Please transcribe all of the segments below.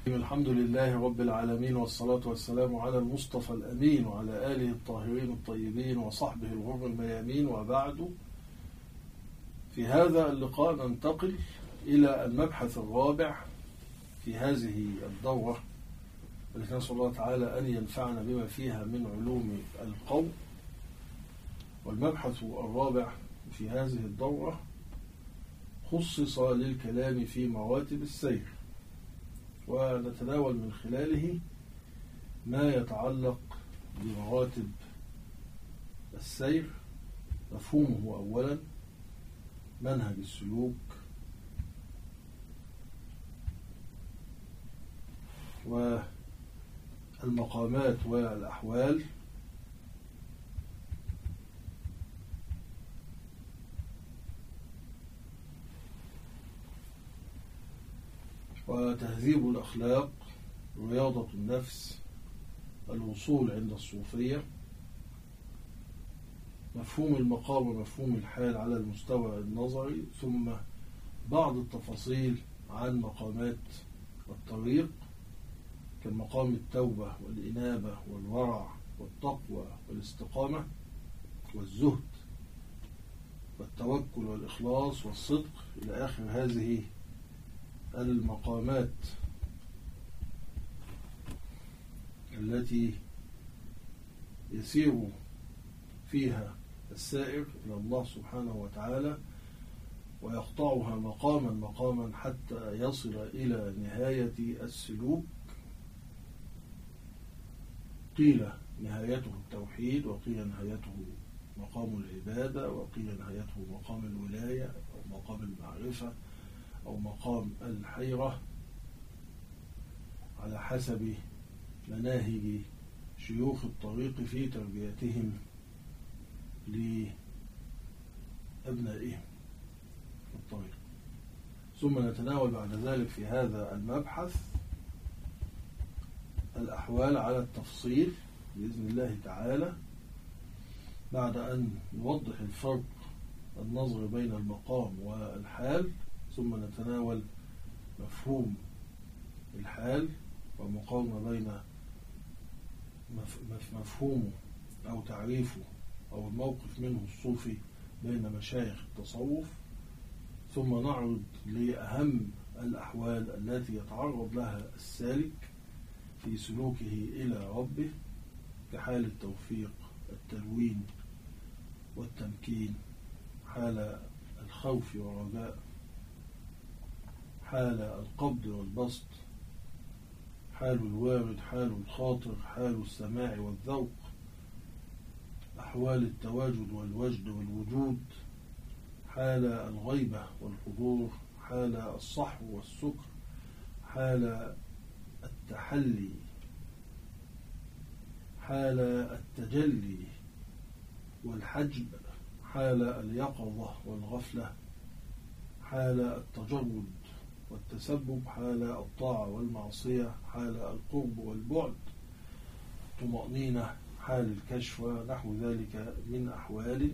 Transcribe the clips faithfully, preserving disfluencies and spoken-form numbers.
الحمد لله رب العالمين، والصلاة والسلام على المصطفى الأمين وعلى آله الطاهرين الطيبين وصحبه الغر الميامين. وبعد، في هذا اللقاء ننتقل إلى المبحث الرابع في هذه الدورة التي نسأل الله تعالى أن ينفعنا بما فيها من علوم القول. والمبحث الرابع في هذه الدورة خصص للكلام في مراتب السير، ونتناول من خلاله ما يتعلق بمراتب السير، مفهومه أولا، منهج السلوك، والمقامات والأحوال، وتهذيب الأخلاق، رياضة النفس، الوصول عند الصوفية، مفهوم المقام ومفهوم الحال على المستوى النظري، ثم بعض التفاصيل عن مقامات الطريق كمقام التوبة والإنابة والورع والتقوى والاستقامة والزهد والتوكل والإخلاص والصدق إلى آخر هذه المقامات التي يسير فيها السائر إلى الله سبحانه وتعالى ويقطعها مقاما مقاما حتى يصل إلى نهاية السلوك. قيل نهايته التوحيد، وقيل نهايته مقام العبادة، وقيل نهايته مقام الولاية أو مقام المعرفة أو مقام الحيرة، على حسب مناهج شيوخ الطريق في تربيتهم لأبنائهم في الطريق. ثم نتناول بعد ذلك في هذا المبحث الأحوال على التفصيل بإذن الله تعالى، بعد أن نوضح الفرق النظري بين المقام والحال، ثم نتناول مفهوم الحال ومقارنة بين مفهومه أو تعريفه أو الموقف منه الصوفي بين مشايخ التصوف، ثم نعرض لأهم الأحوال التي يتعرض لها السالك في سلوكه إلى ربه، كحال التوفيق، التلوين والتمكين، حال الخوف والرجاء، حال القبض والبسط، حال الوارد، حال الخاطر، حال السماع والذوق، أحوال التواجد والوجد والوجود، حال الغيبة والحضور، حال الصحو والسكر، حال التحلي، حال التجلي والحجب، حال اليقظة والغفلة، حال التجرد والتسبب، حال الطاعة والمعصية، حال القرب والبعد، طمأنينة، حال الكشف، ونحو ذلك من أحوال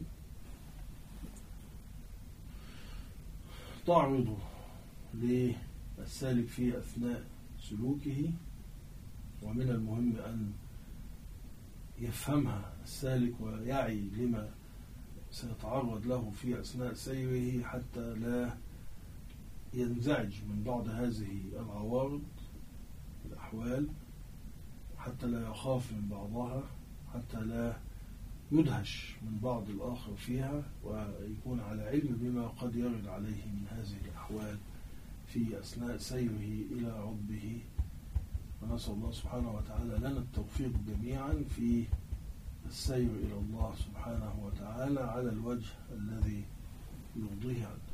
تعرض للسالك في أثناء سلوكه، ومن المهم أن يفهمها السالك ويعي لما سيتعرض له في أثناء سيره، حتى لا ينزعج من بعض هذه العوارض الأحوال، حتى لا يخاف من بعضها، حتى لا يدهش من بعض الآخر فيها، ويكون على علم بما قد يرد عليه من هذه الأحوال في أثناء سيره إلى ربه. ونسأل الله سبحانه وتعالى لنا التوفيق جميعا في السير إلى الله سبحانه وتعالى على الوجه الذي يرضيه عنه.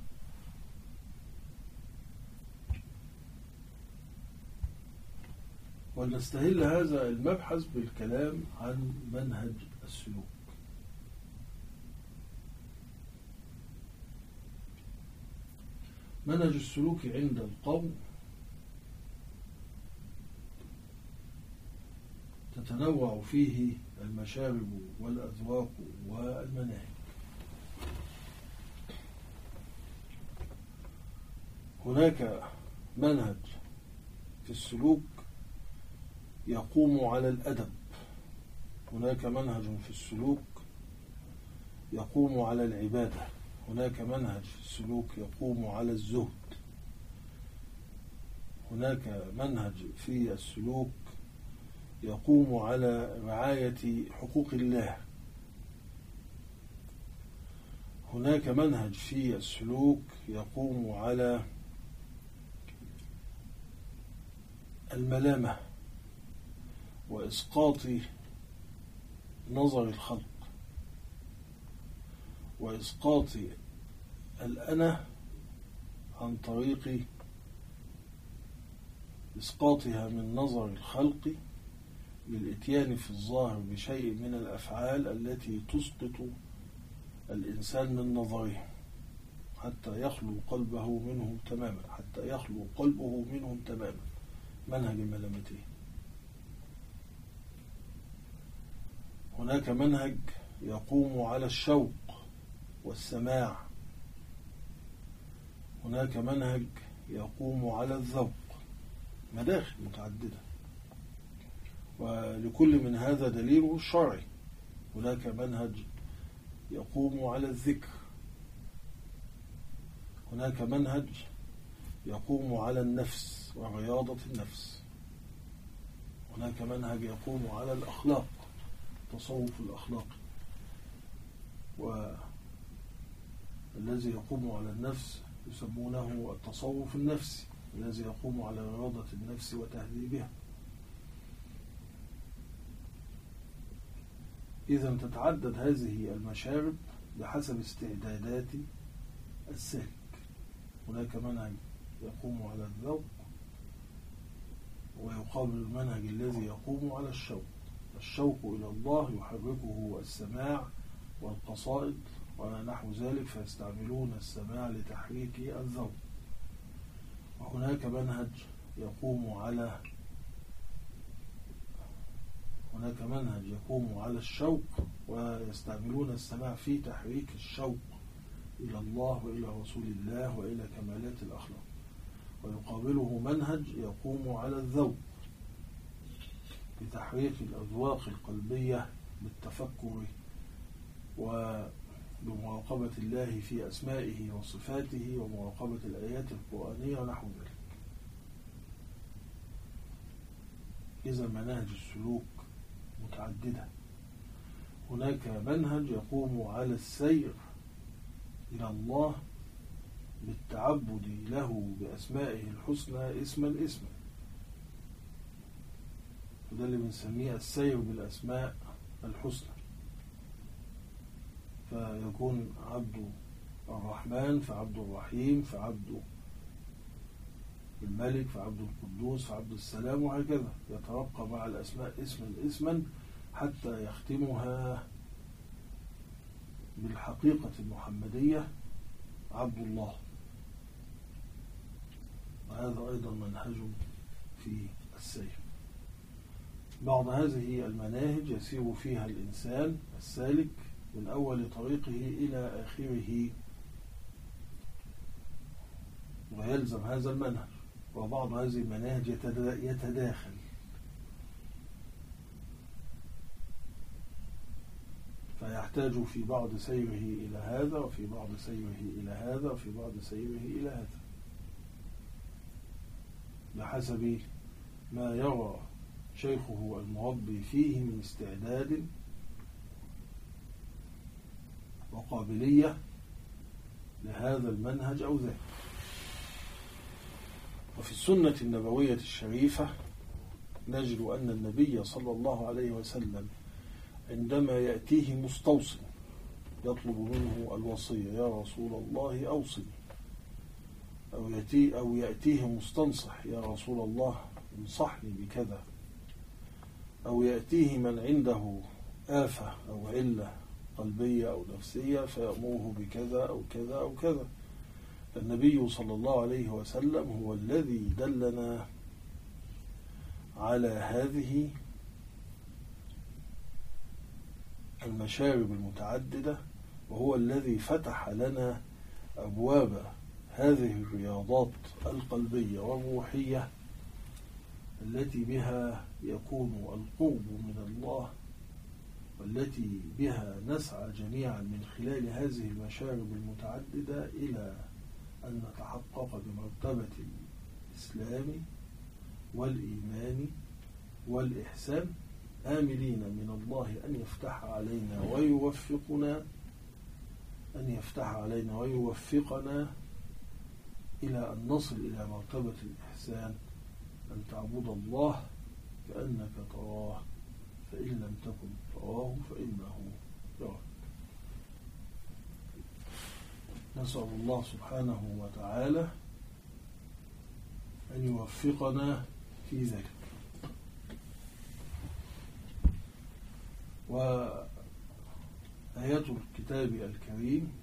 ولنستهل هذا المبحث بالكلام عن منهج السلوك. منهج السلوك عند القوم تتنوع فيه المشارب والأذواق والمناهج. هناك منهج في السلوك يقوم على الأدب، هناك منهج في السلوك يقوم على العبادة، هناك منهج في السلوك يقوم على الزهد، هناك منهج في السلوك يقوم على رعاية حقوق الله، هناك منهج في السلوك يقوم على الملامة وإسقاط نظر الخلق وإسقاط الأنا عن طريق إسقاطها من نظر الخلق للإتيان في الظاهر بشيء من الأفعال التي تسقط الإنسان من نظره حتى يخلو قلبه منهم تماما حتى يخلو قلبه منهم تماما، منهج ملامته. هناك منهج يقوم على الشوق والسماع، هناك منهج يقوم على الذوق، مداخل متعددة، ولكل من هذا دليله الشرعي. هناك منهج يقوم على الذكر، هناك منهج يقوم على النفس ورياضة النفس، هناك منهج يقوم على الأخلاق، تصوف الأخلاق، والذي يقوم على النفس يسمونه التصوف النفسي، الذي يقوم على رياضة النفس وتهذيبها. إذا تتعدد هذه المشارب بحسب استعدادات السالك. هناك منهج يقوم على الذوق ويقابل المنهج الذي يقوم على الشوق. الشوق إلى الله يحركه السماع والقصائد ونحو ذلك، فيستعملون السماع لتحريك الذوق. وهناك منهج يقوم على هناك منهج يقوم على الشوق ويستعملون السماع في تحريك الشوق إلى الله وإلى رسول الله وإلى كمالات الأخلاق. ويقابله منهج يقوم على الذوق بتحريك الأذواق القلبية بالتفكر وبمراقبة الله في أسمائه وصفاته ومراقبة الآيات القرآنية ونحو ذلك. إذا مناهج السلوك متعددة. هناك منهج يقوم على السير إلى الله بالتعبد له بأسمائه الحسنى اسما اسما، وده اللي بنسميه السير بالأسماء الحسنى. فيكون عبد الرحمن فعبد الرحيم فعبد الملك فعبد القدوس فعبد السلام، وهكذا يترقى مع الأسماء اسما اسما حتى يختمها بالحقيقة المحمدية عبد الله. وهذا أيضا منهج في السير. بعض هذه المناهج يسير فيها الإنسان السالك من أول طريقه إلى آخره ويلزم هذا المنهج، وبعض هذه المناهج يتداخل، فيحتاج في بعض سيره إلى هذا وفي بعض سيره إلى هذا وفي بعض سيره إلى هذا بحسب ما يرى شيخه المربي فيه من استعداد وقابلية لهذا المنهج أو ذاك. وفي السنة النبوية الشريفة نجد أن النبي صلى الله عليه وسلم عندما يأتيه مستوصي يطلب منه الوصية، يا رسول الله أوصني، أو يأتيه, أو يأتيه مستنصح، يا رسول الله انصحني بكذا، أو يأتيه من عنده آفة أو علة قلبية أو نفسية فيأمره بكذا أو كذا أو كذا. النبي صلى الله عليه وسلم هو الذي دلنا على هذه المشارب المتعددة، وهو الذي فتح لنا أبواب هذه الرياضات القلبية والروحية التي بها يكون القرب من الله، والتي بها نسعى جميعا من خلال هذه المشارب المتعددة إلى أن نتحقق بمرتبة الإسلام والإيمان والإحسان، آملين من الله أن يفتح علينا ويوفقنا أن يفتح علينا ويوفقنا إلى أن نصل إلى مرتبة الإحسان، أن تعبد الله كأنك تراه، فإن لم تكن تراه فإنه يراك. نسأل الله سبحانه وتعالى أن يوفقنا في ذلك. وآيات الكتاب الكريم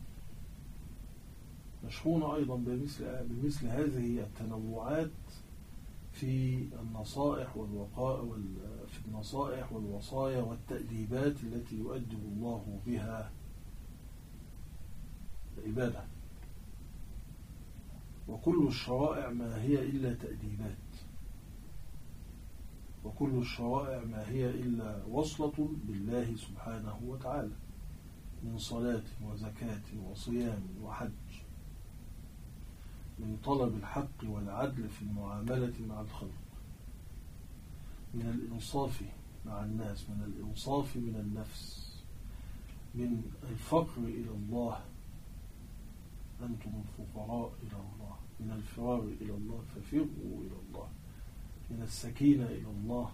مشحونة أيضا بمثل, بمثل هذه التنوعات في النصائح والوقاء في النصائح والوصايا والتأديبات التي يؤدب الله بها عباده. وكل الشرائع ما هي إلا تأديبات، وكل الشرائع ما هي إلا وصلة بالله سبحانه وتعالى، من صلاة وزكاة وصيام وحج، من طلب الحق والعدل في المعاملة مع الخلق، من الإنصاف مع الناس، من الإنصاف من النفس، من الفقر إلى الله، أنتم الفقراء إلى الله، من الفرار إلى الله ففروا إلى الله، من السكينة إلى الله،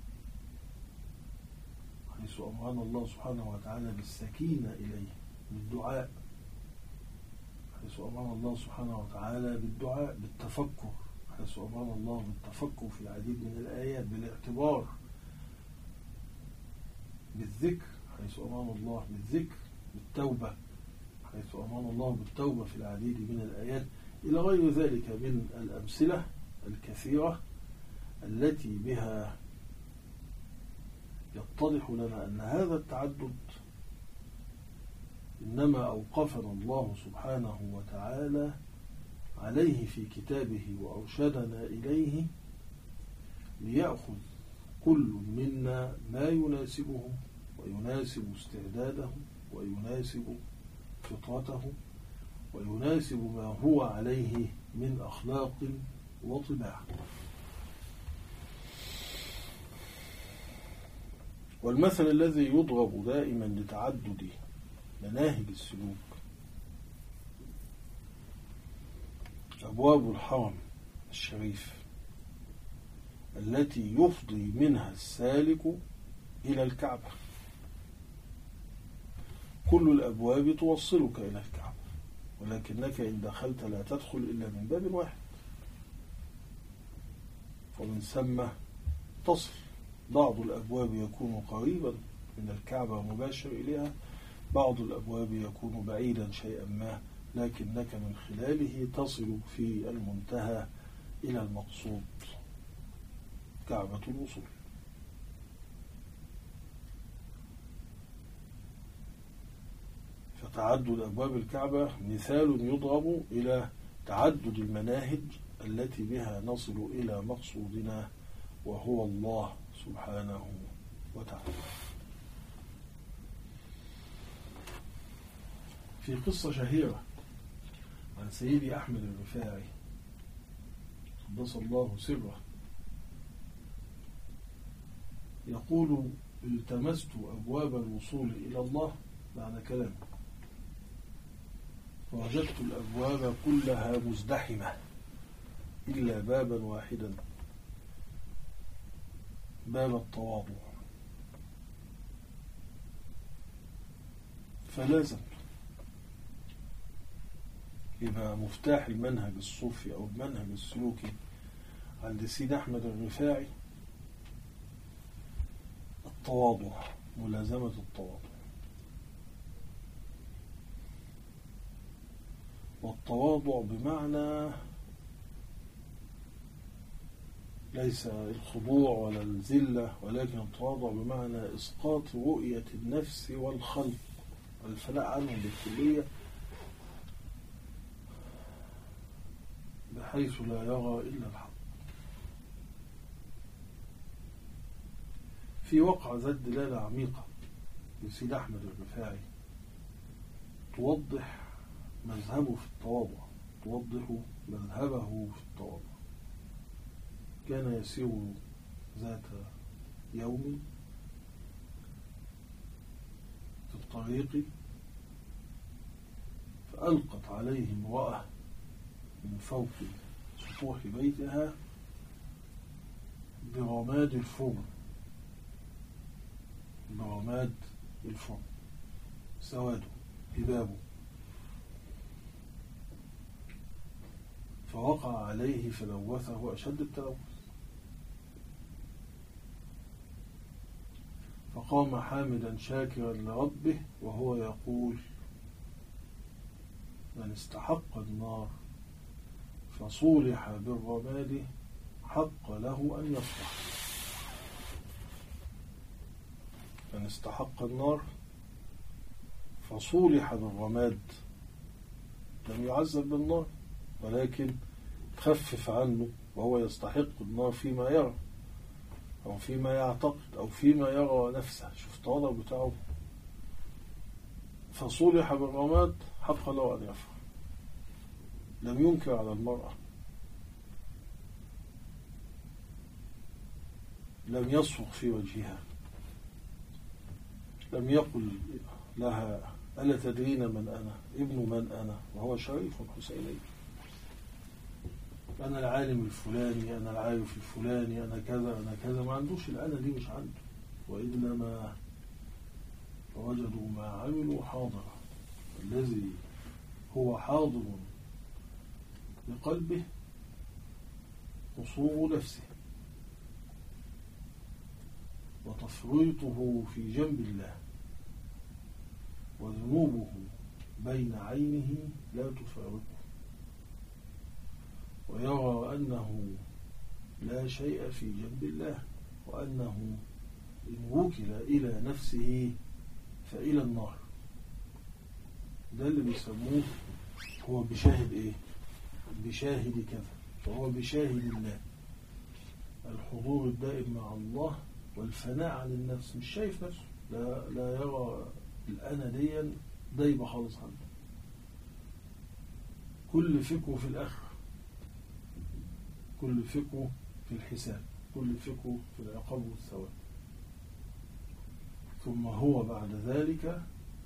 حيث أمرنا الله سبحانه وتعالى بالسكينة إليه، بالدعاء، حيث أمرنا الله سبحانه وتعالى بالدعاء، بالتفكر، حيث أمرنا الله بالتفكر في العديد من الآيات، بالاعتبار، بالذكر، حيث أمرنا الله بالذكر، بالتوبة، حيث أمرنا الله بالتوبة في العديد من الآيات، إلى غير ذلك من الأمثلة الكثيرة التي بها يتضح لنا أن هذا التعدد إنما أوقفنا الله سبحانه وتعالى عليه في كتابه وأرشدنا إليه، ليأخذ كل منا ما يناسبه ويناسب استعداده ويناسب فطرته ويناسب ما هو عليه من أخلاق وطباع. والمثل الذي يضرب دائما لتعدد مناهج السلوك أبواب الحرم الشريف التي يفضي منها السالك إلى الكعبة. كل الأبواب توصلك إلى الكعبة، ولكنك إن دخلت لا تدخل إلا من باب واحد، ومن ثم تصل. بعض الأبواب يكون قريبا من الكعبة مباشر إليها، بعض الأبواب يكون بعيدا شيئا ما، لكنك من خلاله تصل في المنتهى إلى المقصود، كعبة الوصول. فتعدد أبواب الكعبة مثال يضرب إلى تعدد المناهج التي بها نصل إلى مقصودنا، وهو الله سبحانه وتعالى. في قصة شهيرة عن سيدي أحمد الرفاعي قدس الله سره، يقول: التمست أبواب الوصول إلى الله معنى كلامه، فوجدت الأبواب كلها مزدحمة إلا بابا واحدا، باب التواضع، فلازم يبقى مفتاح المنهج الصوفي أو المنهج السلوكي عند سيد أحمد الرفاعي التواضع، ملازمة التواضع. والتواضع بمعنى ليس الخضوع ولا الذلة، ولكن التواضع بمعنى إسقاط رؤية النفس والخلق والفلاء عنهم بالكلية، بحيث لا يرى إلا الحق. في وقع ذات دلالة عميقة لسيد أحمد الرفاعي توضح مذهبه في التواضع، توضح مذهبه في التواضع. كان يسير ذات يوم في الطريق فألقت عليه امرأة من فوق سطوح بيتها برماد الفرن، برماد الفرن سواده هبابه، فوقع عليه فلوثه أشد التلوث. فقام حامدا شاكرا لربه وهو يقول: من استحق النار فصولح بالرماد حق له أن يصلح. من استحق النار فصولح بالرماد، لم يعذب بالنار ولكن خفف عنه وهو يستحق النار فيما يرى أو فيما يعتقد أو فيما يرى نفسه. شوف التواضع بتاعه. فصولح بالرماد حق له أن يفعل. لم ينكر على المرأة، لم يصرخ في وجهها، لم يقل لها: ألا تدرين من أنا؟ ابن من أنا؟ وهو شريف حسيني. أنا العالم الفلاني، أنا العارف الفلاني، أنا كذا أنا كذا. ما عندوش الأنا دي، مش عنده. وإنما فوجدوا ما عملوا حاضرا. الذي هو حاضر بقلبه قصور نفسه وتفريطه في جنب الله، وذنوبه بين عينه لا تفارقه، ويرى أنه لا شيء في جنب الله، وأنه إن وكل إلى نفسه فإلى النار. ده اللي بيسموه هو بشاهد إيه؟ بشاهد كذا. فهو بشاهد الله، الحضور الدائم مع الله والفناء عن النفس. مش شايف نفسه، لا, لا يرى الأنا ديا دايبة خالص عنه. كل فكره في الآخرة، كل فكره في الحساب، كل فكره في العقاب والثواب. ثم هو بعد ذلك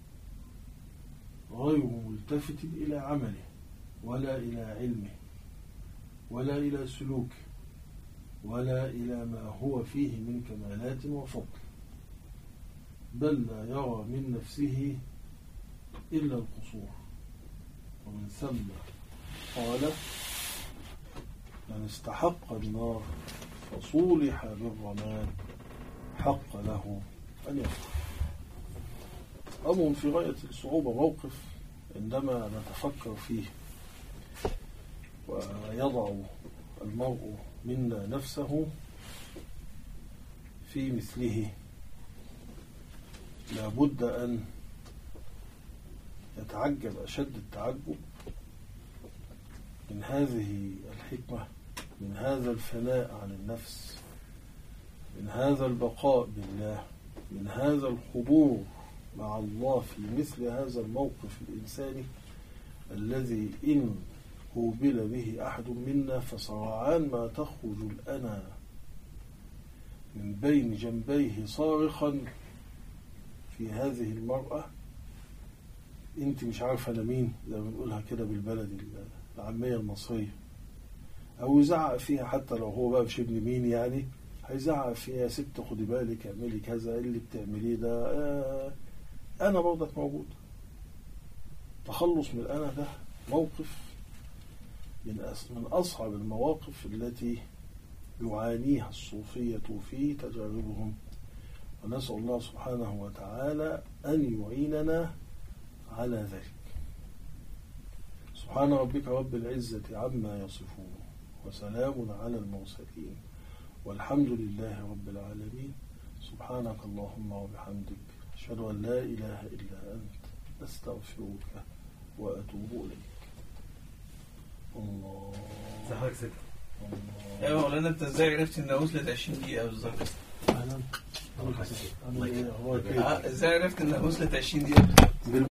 غير ملتفت إلى عمله ولا إلى علمه ولا إلى سلوكه ولا إلى ما هو فيه من كمالات وفضل، بل لا يرى من نفسه إلا القصور. ومن ثم قال: من استحق النار فصولح بالرماد حق له أن يفعل. أمر في غاية الصعوبة، موقف عندما نتفكر فيه ويضع المرء منا نفسه في مثله، لابد أن يتعجب أشد التعجب من هذه الحكمة، من هذا الفناء عن النفس، من هذا البقاء بالله، من هذا الحضور مع الله في مثل هذا الموقف الإنساني الذي إن قوبل به أحد منا فسرعان ما تخرج الأنا من بين جنبيه صارخا في هذه المرأة: انت مش عارفة أنا مين، زي ما بنقولها كده بالبلد العامية المصرية. أو يزعق فيها، حتى لو هو بقى مش ابن مين يعني، هيزعق فيها: يا ست خدي بالك، اعملي كذا، اللي بتعمليه ده آه أنا برضك موجود. تخلص من الأنا ده موقف من أصعب المواقف التي يعانيها الصوفية في تجاربهم، ونسأل الله سبحانه وتعالى أن يعيننا على ذلك. سبحان ربك رب العزة عما يصفون، وسلام على المرسلين، والحمد لله رب العالمين. سبحانك اللهم وبحمدك، أشهد أن لا إله إلا أنت، أستغفرك وأتوب إليك. الله. صحيح كده. ايوه مولانا، انت ازاي عرفت ان وصلت عشرين دقيقة بالظبط؟ الله يخليك. عامل إيه؟ أخبارك إيه؟ اه ازاي عرفت انها وصلت عشرين دقيقة؟